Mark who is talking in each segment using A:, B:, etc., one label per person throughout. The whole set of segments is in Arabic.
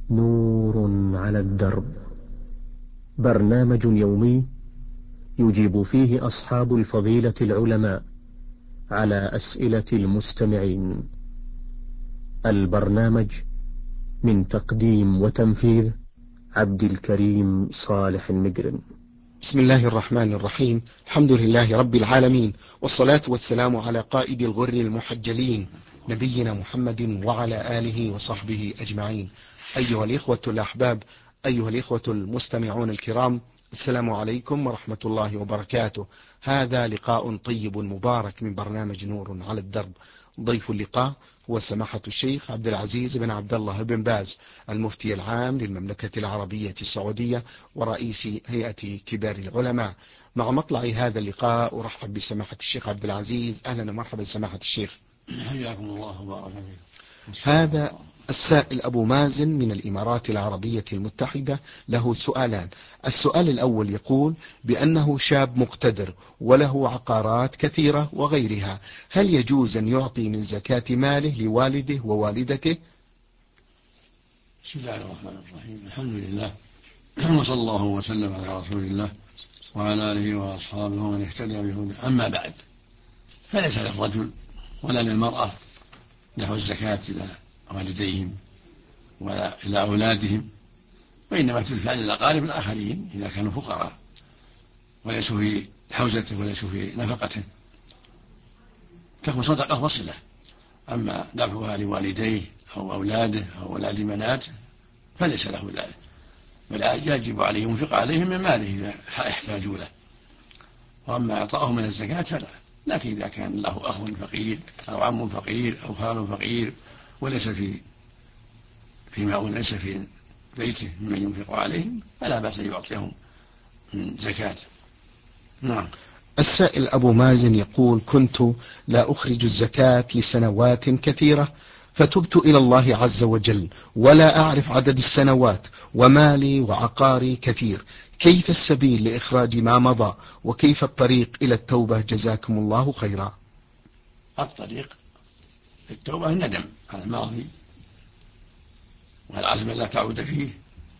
A: نور على الدرب، برنامج يومي يجيب فيه أصحاب الفضيلة العلماء على أسئلة المستمعين. البرنامج من تقديم وتنفيذ عبد الكريم صالح المقرن.
B: بسم الله الرحمن الرحيم. الحمد لله رب العالمين، والصلاة والسلام على قائد الغر المحجلين نبينا محمد وعلى آله وصحبه أجمعين. أيها الإخوة الأحباب، أيها الإخوة المستمعون الكرام، السلام عليكم ورحمة الله وبركاته. هذا لقاء طيب مبارك من برنامج نور على الدرب. ضيف اللقاء هو سماحة الشيخ عبد العزيز بن عبد الله بن باز، المفتي العام للمملكة العربية السعودية ورئيس هيئة كبار العلماء. مع مطلع هذا اللقاء أرحب بسماحة الشيخ عبد العزيز. أهلا ومرحبا سماحة الشيخ.
C: حياكم الله وبارك فيكم.
B: هذا السائل أبو مازن من الإمارات العربية المتحدة له سؤالان. السؤال الأول يقول بأنه شاب مقتدر وله عقارات كثيرة وغيرها، هل يجوز أن يعطي من زكاة ماله لوالده ووالدته؟
C: بسم الله الرحمن الرحيم. الحمد لله، وصلى الله وسلم على رسول الله وعلى آله وأصحابه ومن اهتدى بهداه. أما بعد، فليس للرجل ولا للمرأة دفع الزكاة إلى والديهم ولا إلى أولادهم، وإنما تدفع للأقارب الآخرين إذا كانوا فقراء وليسوا في حوزته وليسوا في نفقته، تكون صدقة وصلة. أما دفعها لوالديه أو أولاده أو أولاد بناته فليس له ذلك، بل يجب عليه ينفق عليهم من ماله إذا احتاجوا له. وأما إعطاؤهم من الزكاة فلا، لكن إذا كان له أخ فقير أو عم فقير أو خال فقير وليس ليس في بيته ممن ينفق عليهم فلا بأس أن يعطيهم من زكاة. نعم.
B: السائل أبو مازن يقول كنت لا أخرج الزكاة لسنوات كثيرة، فتبت إلى الله عز وجل ولا أعرف عدد السنوات، ومالي وعقاري كثير، كيف السبيل لإخراج ما مضى، وكيف الطريق إلى التوبة؟ جزاكم الله خيرا.
C: الطريق للتوبة الندم على الماضي والعزم لا تعود فيه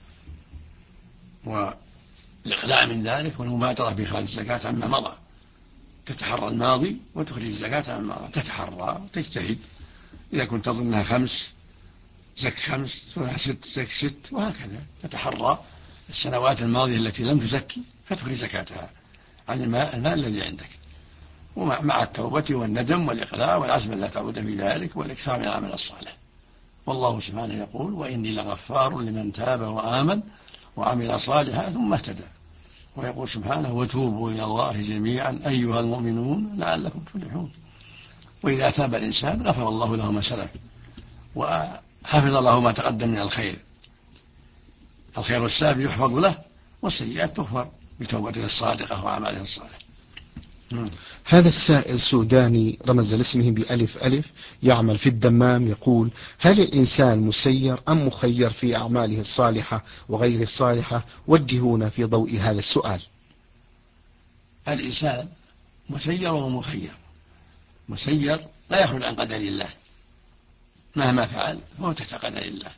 C: والإقلاع من ذلك والمبادرة بإخراج الزكاة عما مضى. تتحرى الماضي وتخرج الزكاة عما مضى، تتحرى وتجتهد. إذا كنت تظنها 5 زك 5 6 زك 6، وهكذا تتحرى السنوات الماضية التي لم تزكي فتخرج زكاتها عن المال الذي عندك، ومع التوبة والندم والإقلاع والعزم لا تعود في ذلك والإكثار من العمل الصالح. والله سبحانه يقول: وإني لغفار لمن تاب وآمن وعمل صالحا ثم اهتدى. ويقول سبحانه: وتوبوا إلى الله جميعا أيها المؤمنون لعلكم تفلحون. وإذا تاب الإنسان غفر الله له ما سلف وحفظ الله ما تقدم من الخير. الخير السابق يحفظ له، والسيئات تغفر بتوبته الصادقة وأعماله الصالحة.
B: هذا السائل سوداني رمز لاسمه بألف ألف، يعمل في الدمام، يقول: هل الإنسان مسير أم مخير في أعماله الصالحة وغير الصالحة؟ وجهونا في ضوء هذا السؤال.
C: الإنسان مسير ومخير. مسير لا يخرج عن قدر الله، مهما فعل فهو تحت قدر الله.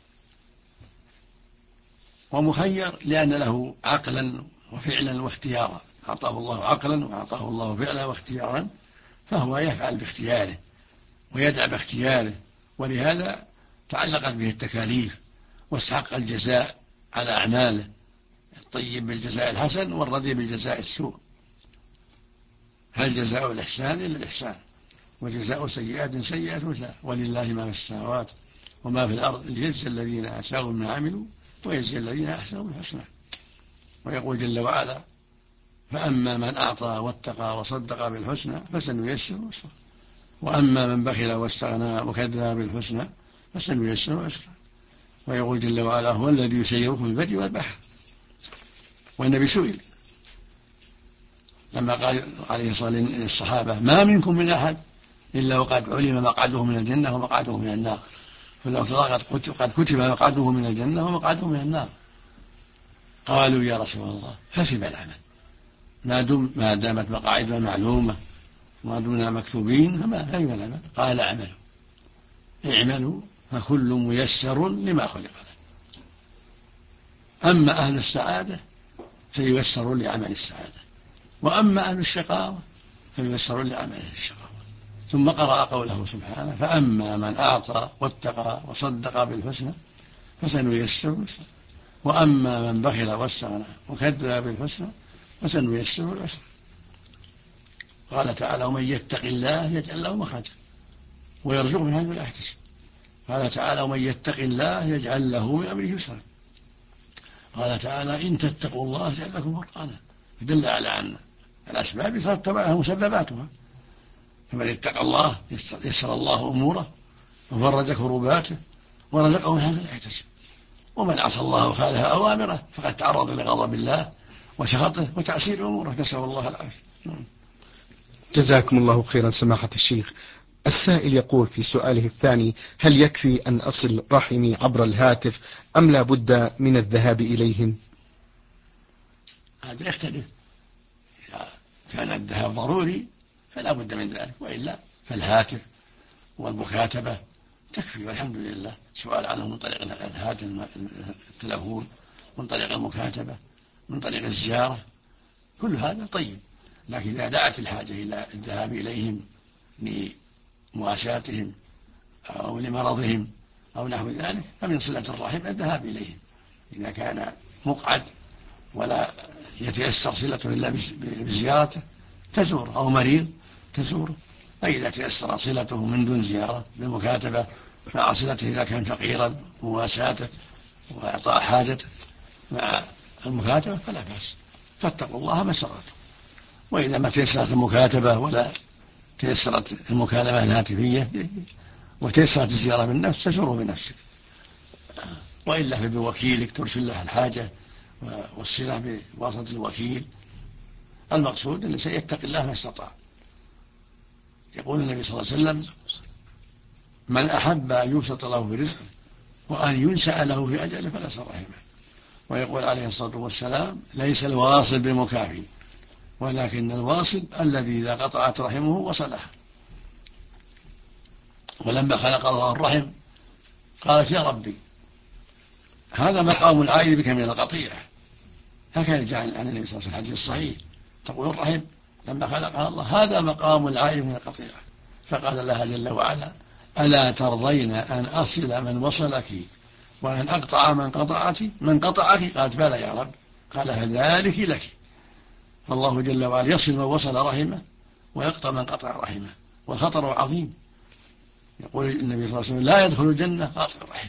C: ومخير لأن له عقلا وفعلا واختيارا، أعطاه الله عقلا وأعطاه الله فعلا واختيارا، فهو يفعل باختياره ويدع باختياره، ولهذا تعلقت به التكاليف واستحق الجزاء على أعماله، الطيب بالجزاء الحسن والردي بالجزاء السوء. هل جزاء الإحسان إلا الإحسان، وجزاء سيئات سيئات مثلها، ولله ما في السماوات وما في الأرض ليجزي الذين أساءوا ما عملوا ويجزي الذين أحسنوا بالحسنى. ويقول جل وعلا: فأما من أعطى واتقى وصدق بالحسنى فسنيسره يسرا، وأما من بخل واستغنى وكذب بالحسنى فسنيسره يسرا. ويقول جل وعلا: هو الذي يسيركم في البر والبحر. والنبي سئل لما قال عليه الصلاة والسلام للصحابة: ما منكم من أحد إلا وقد علم مقعده من الجنة ومقعده من النار، فلو قد كتب مقعده من الجنة ومقعده من النار. قالوا: يا رسول الله ففيما العمل؟ ما دامت مقاعدنا معلومة وما دمنا مكتوبين فيما العمل؟ قال: اعملوا فكل ميسر لما خلق له. أما أهل السعادة فييسرون لعمل السعادة، وأما أهل الشقاوة فييسرون لعمل الشقاوة. ثم قرأ قوله سبحانه: فأما من أعطى واتقى وصدق بالحسنى فسنيسره اليسرى، وأما من بخل واستغنى وكذب بالحسنى فسنيسره العسرى. قال تعالى: ومن يتق الله يجعل له مخرجا ويرزقه من حيث لا يحتسب. قال تعالى: ومن يتق الله يجعل له من أمره يسرا. قال تعالى: إن تتقوا الله يجعل لكم فرقانا. دل على أن الأسباب يترتب عليها مسبباتها، فمن اتقى الله يسر الله أموره وفرج كرباته ورزقه من حيث لا يحتسب. ومن عصى الله وخالف أوامره فقد تعرض لغضب الله وسخطه وتعسير أموره، نسأل الله العافية.
B: جزاكم الله خيرا سماحة الشيخ. السائل يقول في سؤاله الثاني: هل يكفي أن أصل رحمي عبر الهاتف أم لا بد من الذهاب إليهم؟
C: هذا يختلف، إذا كان الذهاب ضروري فلا بد من ذلك، وإلا فالهاتف والمكاتبة تكفي والحمد لله. سؤال عنه من طريق الهاتف التلفون، من طريق المكاتبة، من طريق الزيارة، كل هذا طيب. لكن إذا دعت الحاجة إلى الذهاب إليهم لمواساتهم أو لمرضهم أو نحو ذلك فمن صلة الرحم الذهاب إليهم. إذا كان مقعد ولا يتيسر صلته إلا بزيارته تزور، أو مريض تزوره. فإذا تيسر صلته من دون زيارة بالمكاتبة مع صلته إذا كان فقيرا مواساته وإعطاء حاجته مع المكاتبة فلا بأس، فاتقوا الله ما استطعتم. وإذا ما تيسرت المكاتبة ولا تيسرت المكالمة الهاتفية وتيسرت الزيارة بالنفس تزوره بنفسك، وإلا فبوكيلك ترسل له الحاجة والصلة بواسطة الوكيل. المقصود أن سيتق الله ما استطاع. يقول النبي صلى الله عليه وسلم: من أحب أن يبسط له في رزقه وأن ينسأ له في أجله فلا يصل رحمه. ويقول عليه الصلاة والسلام: ليس الواصل بمكافي ولكن الواصل الذي إذا قطعت رحمه وصلها. ولما خلق الله الرحم قالت: يا ربي هذا مقام العائد بك من القطيعة. هكذا جاء عن النبي صلى الله عليه وسلم الحديث الصحيح تقول الرحم لما خلقها الله: هذا مقام العائد من القطيعة. فقال لها جل وعلا: ألا ترضين أن أصل من وصلك وأن أقطع من قطعك؟ قالت: بلى يا رب. قال: فذلك لك. فالله جل وعلا يصل من وصل رحمه ويقطع من قطع رحمه، والخطر عظيم. يقول النبي صلى الله عليه وسلم: لا يدخل الجنة قاطع الرحم.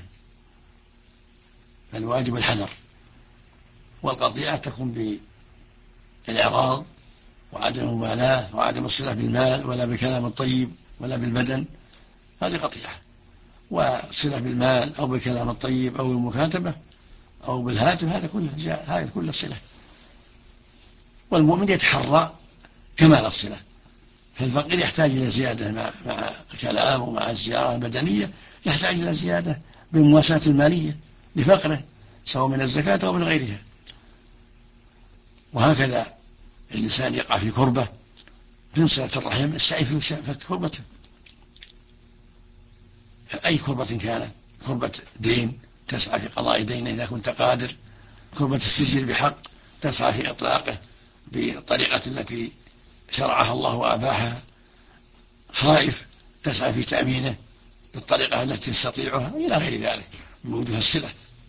C: فالواجب الحذر، والقطيعة تكون بالإعراض وعدم المبالاة وعدم الصلة بالمال ولا بالكلام الطيب ولا بالبدن، هذه قطيعة. وصلة بالمال أو بالكلام الطيب أو بالمكاتبة أو بالهاتف هذه كلها صلة. والمؤمن يتحرى كمال الصلة، فالفقير يحتاج إلى زيادة مع الكلام ومع الزيارة البدنية، يحتاج إلى زيادة بالمواساة المالية لفقره سواء من الزكاة أو من غيرها. وهكذا الإنسان يقع في كربة في صلة الرحم السعي في فك كربته، أي كربة كانت، كربة دين تسعى في قضاء دينه إذا كنت قادر، كربة السجل بحق تسعى في إطلاقه بالطريقة التي شرعها الله وأباحها، خائف تسعى في تأمينه بالطريقة التي تستطيعها، إلى غير ذلك من وجوه الصلة.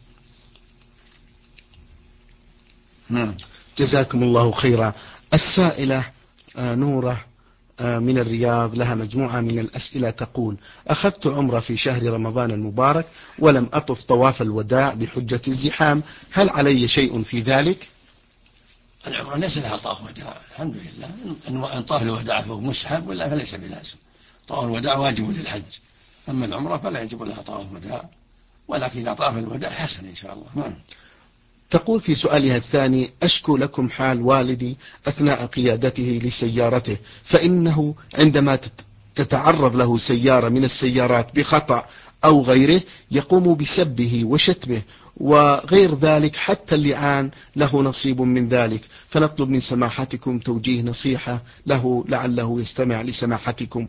B: جزاكم الله خيرا. السائلة نورة من الرياض لها مجموعة من الأسئلة تقول: أخذت عمرة في شهر رمضان المبارك ولم أطف طواف الوداع بحجة الزحام، هل علي شيء في ذلك؟
C: العمرة ليس لها طواف وداع الحمد لله، إن طاف الوداع فهو مسحب ولا فليس بلازم. طواف الوداع واجب للحج، أما العمرة فلا يجب لها طواف وداع، ولكن إذا طاف الوداع حسن إن شاء الله.
B: تقول في سؤالها الثاني: أشكو لكم حال والدي أثناء قيادته لسيارته، فإنه عندما تتعرض له سيارة من السيارات بخطأ أو غيره يقوم بسبه وشتمه وغير ذلك، حتى اللعان له نصيب من ذلك، فنطلب من سماحتكم توجيه نصيحة له لعله يستمع لسماحتكم.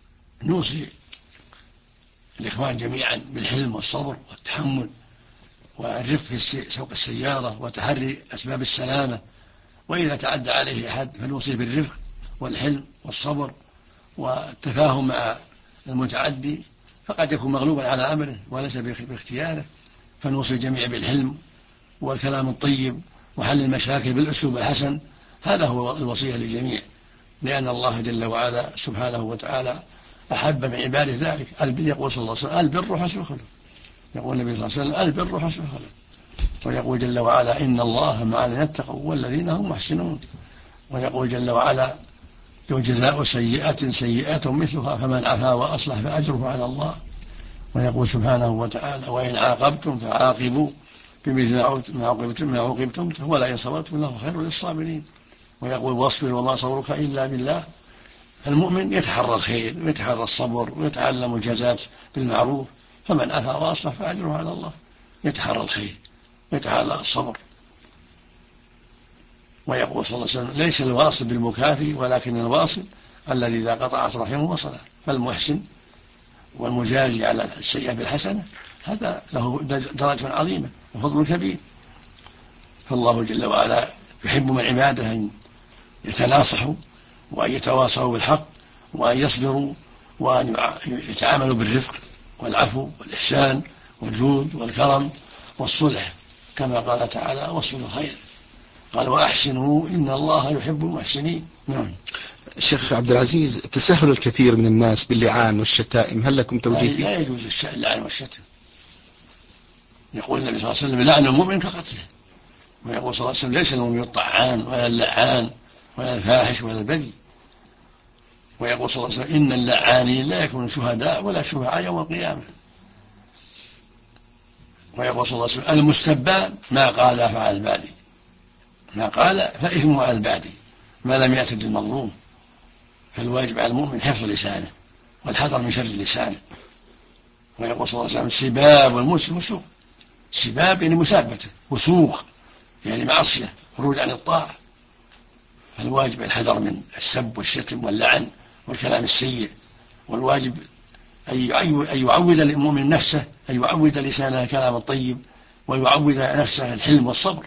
C: نوصي الإخوان جميعا بالحلم والصبر والتحمل والرفق في سوق السيارة وتحري أسباب السلامة. وإذا تعدى عليه أحد فنوصيه بالرفق والحلم والصبر والتفاهم مع المتعدي، فقد يكون مغلوبا على أمره وليس باختياره، فنوصي الجميع بالحلم والكلام الطيب وحل المشاكل بالأسلوب الحسن. هذا هو الوصية للجميع، لأن الله جل وعلا سبحانه وتعالى أحب من عباده ذلك. يقول صلى الله عليه وسلم: البر حسن الخلق. يقول النبي صلى الله عليه وسلم: البر حسن الخلق. ويقول جل وعلا: إن الله مع الذين اتقوا والذين هم محسنون. ويقول جل وعلا: وجزاء سيئة سيئة مثلها فمن عفا وأصلح فأجره على الله. ويقول سبحانه وتعالى: وإن عاقبتم فعاقبوا بمثل ما عوقبتم ولئن صبرتم لهو خير للصابرين. ويقول: واصبر وما صبرك إلا بالله. المؤمن يتحرى الخير ويتحرى الصبر ويتعلم الجزاء بالمعروف، فمن عفا وأصلح فأجره على الله. يتحرى الخير ويتحرى الصبر. ويقول صلى الله عليه وسلم: ليس الواصل بالمكافئ ولكن الواصل الذي إذا قطعت رحمه وصله. فالمحسن والمجازي على السيئة بالحسنة هذا له درجة عظيمة وفضل كبير. فالله جل وعلا يحب من عباده أن يتناصحوا وأن يتواصوا بالحق وأن يصبروا وأن يتعاملوا بالرفق والعفو والإحسان والجود والكرم والصلح، كما قال تعالى: واصبروا خير. قال: وأحسنوا إن الله يحب المحسنين. نعم.
B: الشيخ عبد العزيز، تساهل الكثير من الناس باللعان والشتائم، هل لكم توجيه فيه؟
C: لا يجوز اللعن والشتم. يقول النبي صلى الله عليه وسلم: لعن المؤمن كقتله. ويقول صلى الله عليه وسلم: ليس المؤمن الطعان ولا اللعان ولا الفاحش ولا البذي. ويقول صلى الله عليه وسلم: إن اللعانين لا يكونون شهداء ولا شفعاء يوم القيامة. ويقول صلى الله عليه وسلم: المستبان ما قال فعل البادي، ما قال فإثمه على البادي ما لم يعتد المظلوم. فالواجب على المؤمن حفظ لسانه والحذر من شر لسانه. ويقول صلى الله عليه وسلم: سباب المسلم فسوق. سباب يعني مسابته، وسوق يعني معصية، خروج عن الطاعة. فالواجب الحذر من السب والشتم واللعن والكلام السيء. والواجب أن يعود المؤمن نفسه، أن يعود لسانه الكلام الطيب، ويعود نفسه الحلم والصبر.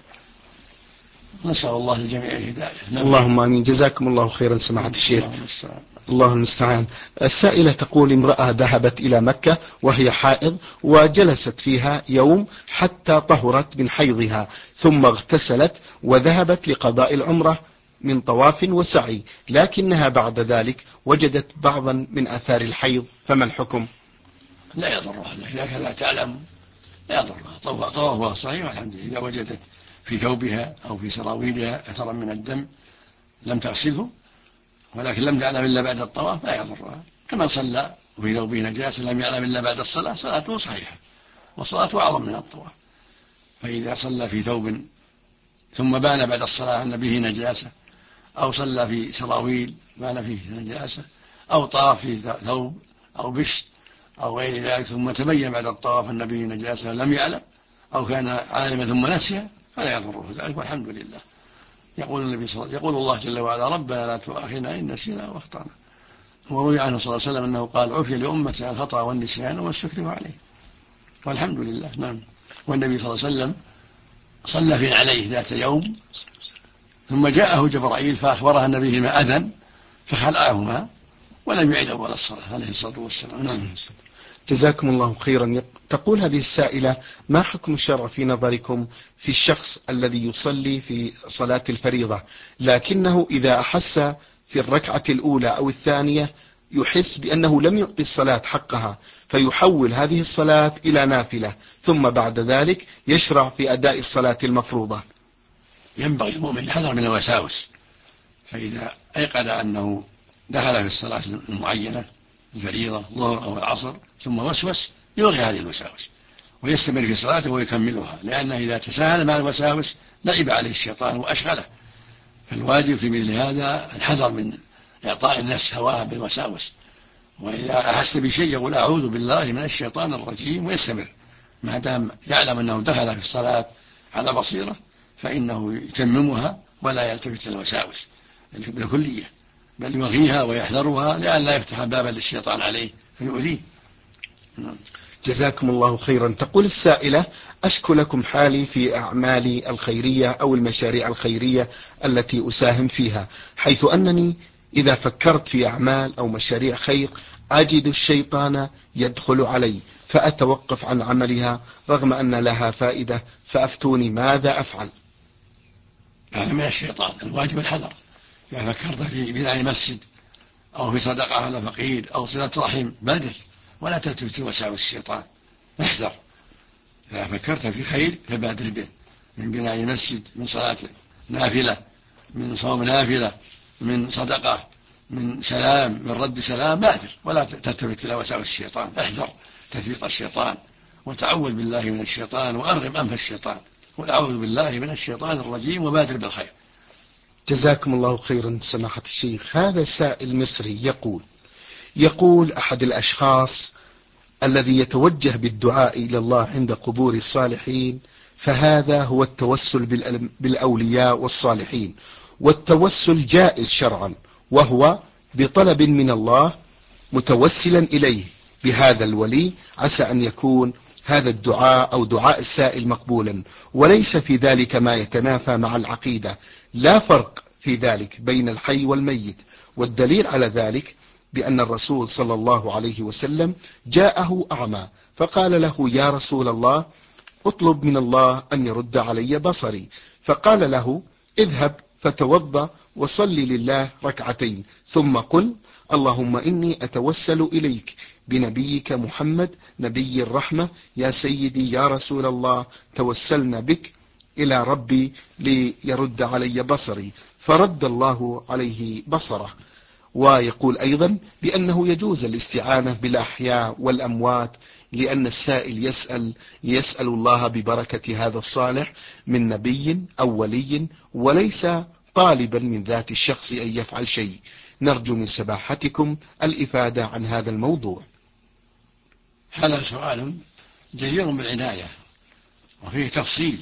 C: نسأل الله للجميع الهداية.
B: اللهم آمين. جزاكم الله خيرا سماحة الشيخ. الله المستعان. السائلة تقول: امرأة ذهبت إلى مكة وهي حائض وجلست فيها يوم حتى طهرت من حيضها، ثم اغتسلت وذهبت لقضاء العمرة من طواف وسعي، لكنها بعد ذلك وجدت بعضا من آثار الحيض، فما الحكم؟
C: لا يضرها، إذا كان لا تعلم لا يضرها. طوافها صحيح والحمد لله. إذا وجدت في ثوبها أو في سراويلها أثرا من الدم لم تغسله ولكن لم تعلم إلا بعد الطواف لا يضرها. كما صلى وفي ثوبه نجاسة لم يعلم إلا بعد الصلاة، صلاته صحيحة وصلاته أعظم من الطواف. فإذا صلى في ثوب ثم بان بعد الصلاة أن به نجاسة، أو صلى في سراويل بان فيه نجاسة، أو طاف في ثوب أو بشت أو غير ذلك ثم تبين بعد الطواف أن به نجاسة لم يعلم، أو كان عالما ثم نسيها، فلا يضره ذلك والحمد لله. يقول الله جل وعلا: ربنا لا تؤاخذنا إن نسينا واخطأنا. وروي عنه صلى الله عليه وسلم أنه قال: عفي لأمتي الخطأ والنسيان والسكر عليه، والحمد لله. نعم. والنبي صلى الله عليه وسلم صلى في عليه ذات يوم، ثم جاءه جبرائيل فأخبره أن بهما أذى فخلعهما ولم يعد أول الصلاة عليه الصلاة والسلام. نعم.
B: جزاكم الله خيرا. تقول هذه السائلة: ما حكم الشرع في نظركم في الشخص الذي يصلي في صلاة الفريضة لكنه إذا أحس في الركعة الأولى أو الثانية يحس بأنه لم يعطي الصلاة حقها، فيحول هذه الصلاة إلى نافلة، ثم بعد ذلك يشرع في أداء الصلاة المفروضة؟
C: ينبغي المؤمن الحذر من الوساوس، فإذا أيقن أنه دخل في الصلاة المعينة الفريضة الظهر أو العصر ثم وسوس يلغي هذه الوساوس ويستمر في صلاته ويكملها، لأنه إذا تساهل مع الوساوس لعب عليه الشيطان وأشغله. فالواجب في مثل هذا الحذر من إعطاء النفس هواها بالوساوس، وإذا أحس بشيء يقول: أعوذ بالله من الشيطان الرجيم، ويستمر ما دام يعلم أنه دخل في الصلاة على بصيرة، فإنه يتممها ولا يلتفت الوساوس بالكلية، بل يلغيها ويحذرها لئلا يفتح بابا للشيطان عليه فيؤذيه.
B: جزاكم الله خيرا. تقول السائلة: أشكو لكم حالي في أعمالي الخيرية أو المشاريع الخيرية التي أساهم فيها، حيث أنني إذا فكرت في أعمال أو مشاريع خير أجد الشيطان يدخل علي فأتوقف عن عملها رغم أن لها فائدة، فأفتوني ماذا أفعل؟
C: هذا من الشيطان، الواجب الحذر. إذا فكرت في بناء مسجد أو في صدقة على فقير أو صلة رحم بادر ولا تلتفت وساوس الشيطان، احذر. إذا فكرت في خير فبادر به، من بناء مسجد، من صلاة نافلة، من صوم نافلة، من صدقة، من سلام، من رد سلام، بادر ولا تلتفت إلى وساوس الشيطان. احذر تثبيط الشيطان وتعوذ بالله من الشيطان وأرغم أنف الشيطان، قل أعوذ بالله من الشيطان الرجيم وبادر بالخير.
B: جزاكم الله خيرا سماحة الشيخ. هذا سائل مصري يقول أحد الأشخاص الذي يتوجه بالدعاء إلى الله عند قبور الصالحين فهذا هو التوسل بالأولياء والصالحين، والتوسل جائز شرعا، وهو بطلب من الله متوسلا إليه بهذا الولي، عسى أن يكون هذا الدعاء أو دعاء السائل مقبولا، وليس في ذلك ما يتنافى مع العقيدة، لا فرق في ذلك بين الحي والميت. والدليل على ذلك بأن الرسول صلى الله عليه وسلم جاءه أعمى فقال له يا رسول الله اطلب من الله أن يرد علي بصري، فقال له اذهب فتوضأ وصلي لله ركعتين ثم قل اللهم إني أتوسل إليك بنبيك محمد نبي الرحمة يا سيدي يا رسول الله توسلنا بك إلى ربي ليرد علي بصري، فرد الله عليه بصره. ويقول أيضا بأنه يجوز الاستعانة بالأحياء والأموات، لأن السائل يسأل الله ببركة هذا الصالح من نبي أو ولي، وليس طالبا من ذات الشخص أن يفعل شيء. نرجو من سماحتكم الإفادة عن هذا الموضوع.
C: هذا سؤال جدير بالعناية وفيه تفصيل.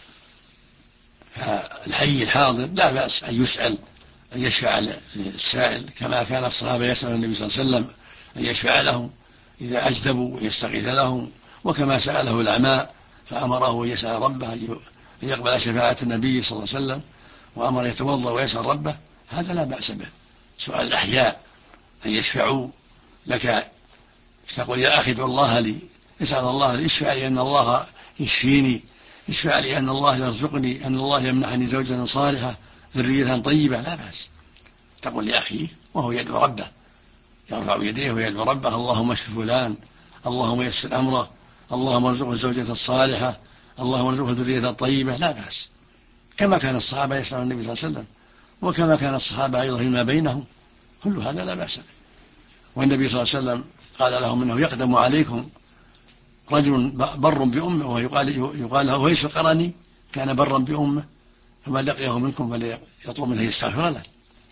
C: الحي الحاضر لا بأس أن يسأل أن يشفع للسائل، كما كان الصحابة يسأل النبي صلى الله عليه وسلم أن يشفع لهم إذا أجدبوا ويستغيث لهم، وكما سأله الأعمى فأمره أن يسأل ربه أن يقبل شفاعة النبي صلى الله عليه وسلم، وأمر يتوضأ ويسأل ربه، هذا لا بأس به. سؤال الأحياء أن يشفعوا لك، تقول يا أخي ادعو الله لي، اسأل الله لي، اشفع لي أن الله يشفيني، اشفع لي أن الله يرزقني، أن الله يمنحني زوجة صالحة ذرية طيبة، لا بأس. تقول لأخيه وهو يدعو ربه، يرفع يديه ويدعو ربه اللهم اشف فلان، اللهم يسر أمره، اللهم ارزقه الزوجة الصالحة، اللهم ارزقه الذرية الطيبة، لا بأس. كما كان الصحابة يسأل النبي صلى الله عليه وسلم، وكما كان الصحابة أيضا فيما بينهم، كل هذا لا بأس به. والنبي صلى الله عليه وسلم قال لهم إنه يقدم عليكم رجل بر بأمه، ويقال له ويس القرني كان برا بأمه، فما لقيه منكم فليطلب منه يستغفر له،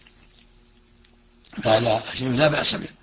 C: فهذا شيء لا بأس به.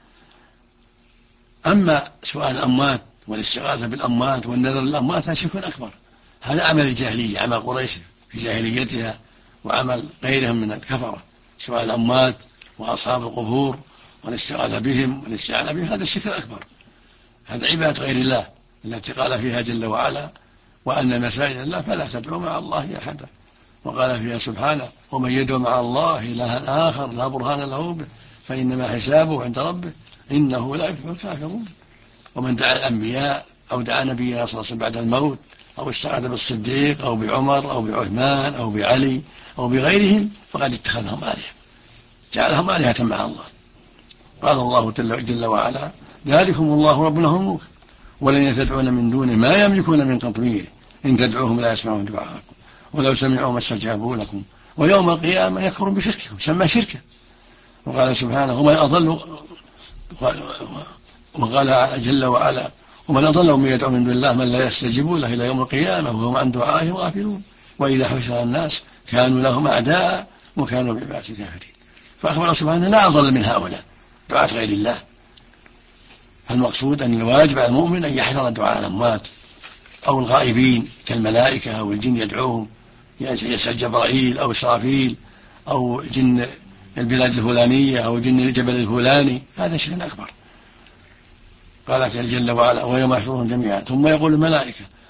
C: أما سؤال الأموات والاستغاثة بالأموات والنذر للأموات هذا شرك أكبر، هذا عمل الجاهلية، عمل قريش في جاهليتها وعمل غيرهم من الكفرة. سؤال الأموات وأصحاب القبور والاستغاثة بهم والاستعانة بهم هذا الشرك الأكبر، هذا عبادة غير الله التي قال فيها جل وعلا وأن مساجد الله فلا تدعوا مع الله أحدا، وقال فيها سبحانه ومن يدعو مع الله إلها آخر لا برهان له به فإنما حسابه عند ربه إنه لا يفلح الكافرون. ومن دعا الأنبياء أو دعا نبينا صلى الله عليه وسلم بعد الموت أو استغاث بالصديق أو بعمر أو بعثمان أو بعلي أو بغيرهم فقد اتخذهم آلهة، جعلهم آلهة مع الله. قال الله جل وعلا ذلكم الله ربنا هو الملك ولن تدعون من دونه ما يملكون من قطمير إن تدعوهم لا يسمعون دعاءكم ولو سمعوا ما استجابوا لكم ويوم القيامة يكفر بشرككم، سمى شركه. وقال سبحانه ومن أضل، وقال جل وعلا ومن أضل من يدعو من دون الله من لا يستجيب له إلى يوم القيامة وهم عن دعائهم غافلون وإذا حشر الناس كانوا لهم أعداء وكانوا بعبادة كافرين. فأخبر سبحانه لا أضل من هؤلاء دعاة غير الله. فالمقصود أن الواجب على المؤمن أن يحذر دعاء الأموات أو الغائبين كالملائكة أو الجن يدعوهم، يسأل جبرائيل أو إسرافيل أو جن البلاد الفلانية أو جن الجبل الفلاني، هذا شيء أكبر. قال جل وعلا ويوم يحشرهم جميعا ثم يقول الملائكة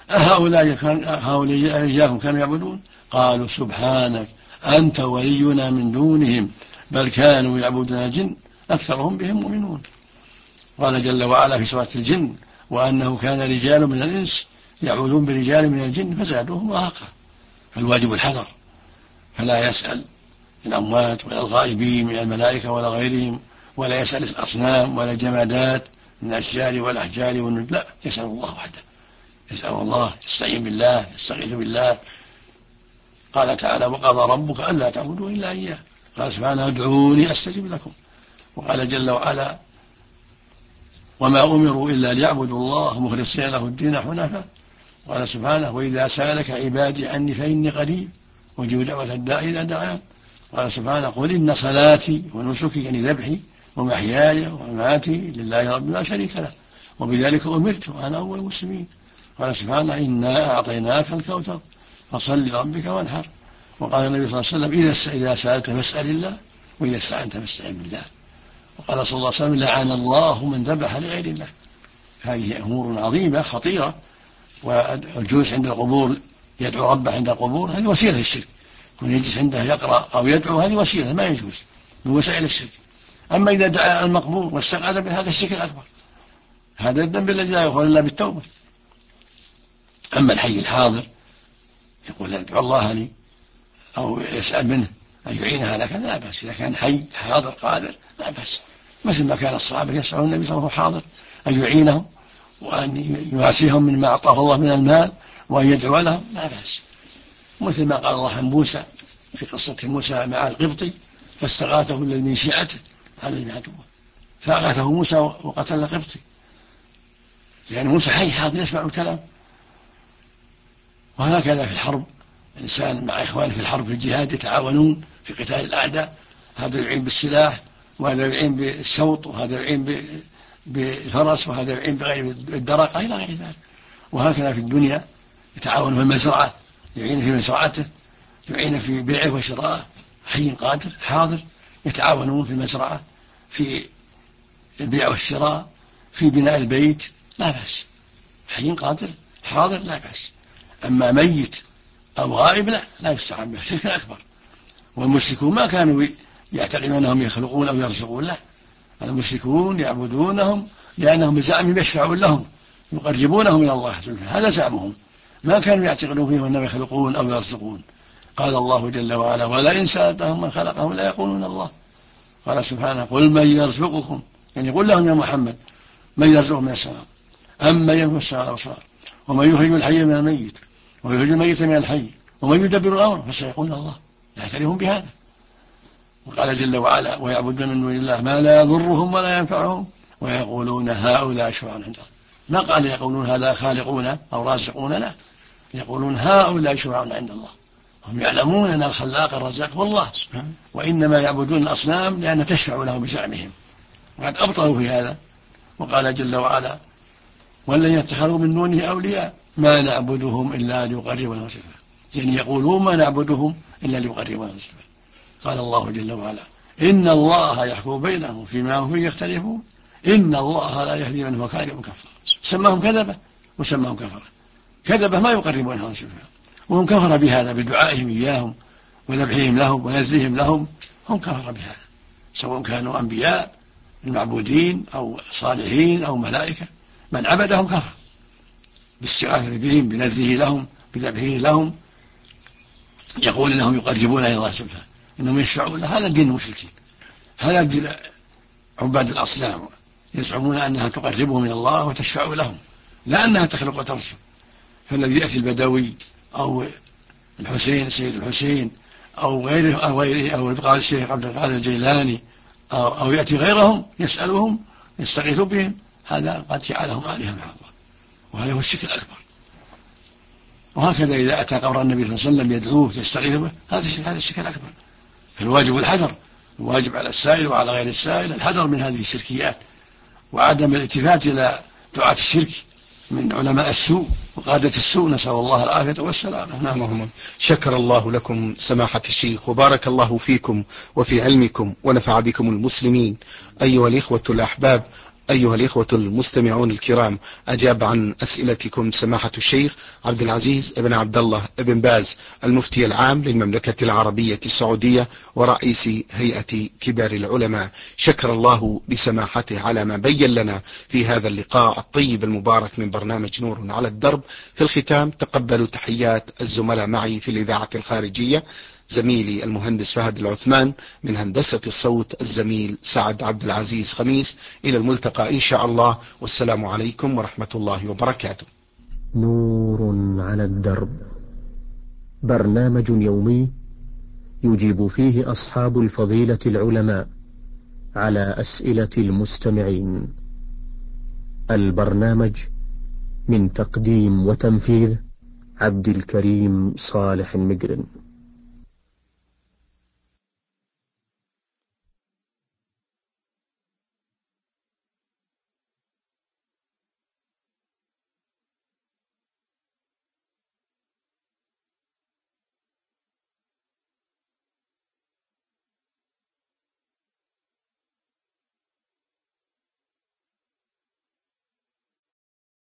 C: هؤلاء إياهم كانوا يعبدون؟ قالوا سبحانك أنت ولينا من دونهم بل كانوا يعبدون الجن أكثرهم بهم مؤمنون. قال جل وعلا في سورة الجن وأنه كان رجال من الإنس يعبدون برجال من الجن فزادوهم رهقا. فالواجب الحذر، فلا يسأل الأموات ولا الغائبين من الملائكة ولا غيرهم، ولا يسأل الأصنام ولا الجمادات من الأشجار والأحجار والنجوم، لا، يسأل الله وحده، يسأل الله، يستعين بالله، يستغيث بالله. قال تعالى وقضى ربك ألا تعبدوا إلا إياه. قال سبحانه ادعوني أستجب لكم. وقال جل وعلا وما أمروا إلا ليعبدوا الله مخلصين له الدين حنفاء. قال سبحانه وإذا سألك عبادي عني فإني قريب أجيب دعوة الداعي إذا دعان. قال سبحانه قل إن صلاتي ونسكي يعني ذبحي ومحياي ومماتي لله رب لا شريك له وبذلك أمرت وأنا أول المسلمين. قال سبحانه إنا أعطيناك الكوثر فصل لربك وانحر. وقال النبي صلى الله عليه وسلم إذا سألت فاسأل الله وإذا استعنت فاستعن بالله. وقال صلى الله عليه وسلم لعن الله من ذبح لغير الله. هذه أمور عظيمة خطيرة. والجلوس عند القبور يدعو ربه عند القبور هذه وسيلة للشرك، كون يجلس عنده يقرأ أو يدعو هذه وسيلة ما يجوز من وسائل الشرك. أما إذا دعا المقبور واستغاث بهذا الشرك الأكبر، هذا الذنب الذي لا يغفر إلا بالتوبة. أما الحي الحاضر يقول ادعو الله لي أو يسأل منه أن يعينها على كذا لا بأس، إذا كان حي حاضر قادر لا بأس، مثل ما كان الصحابة يسألون النبي صلى الله عليه وسلم حاضر أن يعينهم وأن يواسيهم من ما أعطاه الله من المال وأن يدعو لهم لا بأس، مثل ما قال الله عن موسى في قصة موسى مع القبطي فاستغاثه الذي من شيعته على العدو فأغاثه موسى وقتل القبطي، لأن موسى حي حاضر يسمع الكلام. وهكذا في الحرب الإنسان مع إخوانه في الحرب في الجهاد يتعاونون في قتال الأعداء، هذا يعين بالسلاح وهذا يعين بالسوط وهذا يعين بالفرس وهذا يعين بغير الدرقة إلى غير ذلك. وهكذا في الدنيا يتعاون في المزرعة يعين في مزرعته يعين في بيعه وشراءه، حي قادر حاضر يتعاونون في المزرعة في البيع والشراء في بناء البيت لا بأس، حي قادر حاضر لا بأس. أما ميت أو غائب لا يستعان به، شرك أكبر. والمشركون ما كانوا يعتقدون أنهم يخلقون أو يرزقون، لا، المشركون يعبدونهم لأنهم بزعمهم يشفعون لهم يقربونهم إلى الله، هذا زعمهم، ما كانوا يعتقدون فيهم أنهم يخلقون أو يرزقون. قال الله جل وعلا ولئن سألتهم من خلقهم لا يقولون الله. قال سبحانه قل من يرزقكم، يعني قل لهم يا محمد من يرزقهم من السماء أما يملك السماء والأبصار ومن يخرج الحي من الميت ويخرج الميت من الحي ومن يدبر الأمر فسيقولون الله، يعترفون بهذا. وقال جل وعلا ويعبدون من دون الله ما لا يضرهم ولا ينفعهم ويقولون هؤلاء شفعاء عند الله. ما قال يقولون هذا خالقون أو رازقون، لا، يقولون هؤلاء شفعاء عند الله. هم يعلمون أن الخلاق الرزاق هو الله، وإنما يعبدون الأصنام لأن تشفع لهم بزعمهم، وقد أبطلوا في هذا. وقال جل وعلا والذين اتخذوا من دونه أولياء ما نعبدهم إلا ليقربونا زلفى، يعني يقولون ما نعبدهم إلا ليقربونا زلفى. قال الله جل وعلا إن الله يحكم بينهم فيما هم فيه يختلفون إن الله لا يهدي من هو كاذب كفر. سماهم كذبة وسماهم كفرة. كذبة ما يقربونها زلفى، وهم كفر بهذا بدعائهم إياهم وذبحهم لهم ونذرهم لهم، هم كفر بهذا سواء كانوا أنبياء المعبودين أو صالحين أو ملائكة، من عبدهم كفر باستغاثة بهم بنذره لهم بذبحه لهم، يقول إنهم يقربون إلى الله سبحانه إنهم يشفعون له. هذا دين المشركين، هذا دين عباد الأصنام، يزعمون أنها تقربهم إلى الله وتشفع لهم لا أنها تخلق وترزق. فالذي يأتي البدوي أو الحسين سيد الحسين أو غيره أو الشيخ عبد القادر الجيلاني أو يأتي غيرهم يسألهم يستغيث بهم، هذا قد جعلهم آلهة مع الله، وهذا هو الشرك الأكبر. وهكذا إذا أتى قبر النبي صلى الله عليه وسلم يدعوه يستغيث به، هذا الشرك الأكبر. فالواجب الحذر، الواجب على السائل وعلى غير السائل الحذر من هذه الشركيات وعدم الالتفات إلى دعاة الشرك من علماء السوء وقادة السوء، نسأل الله العافية والسلامة.
B: نعم. شكر الله لكم سماحة الشيخ وبارك الله فيكم وفي علمكم ونفع بكم المسلمين. أيها الإخوة الأحباب، أيها الإخوة المستمعون الكرام، أجاب عن أسئلتكم سماحة الشيخ عبد العزيز بن عبد الله بن باز، المفتي العام للمملكة العربية السعودية ورئيس هيئة كبار العلماء. شكر الله لسماحته على ما بين لنا في هذا اللقاء الطيب المبارك من برنامج نور على الدرب. في الختام تقبلوا تحيات الزملاء معي في الإذاعة الخارجية، زميلي المهندس فهد العثمان، من هندسة الصوت الزميل سعد عبد العزيز خميس. إلى الملتقى إن شاء الله، والسلام عليكم ورحمة الله وبركاته.
A: نور على الدرب، برنامج يومي يجيب فيه أصحاب الفضيلة العلماء على أسئلة المستمعين. البرنامج من تقديم وتنفيذ عبد الكريم صالح المقرن.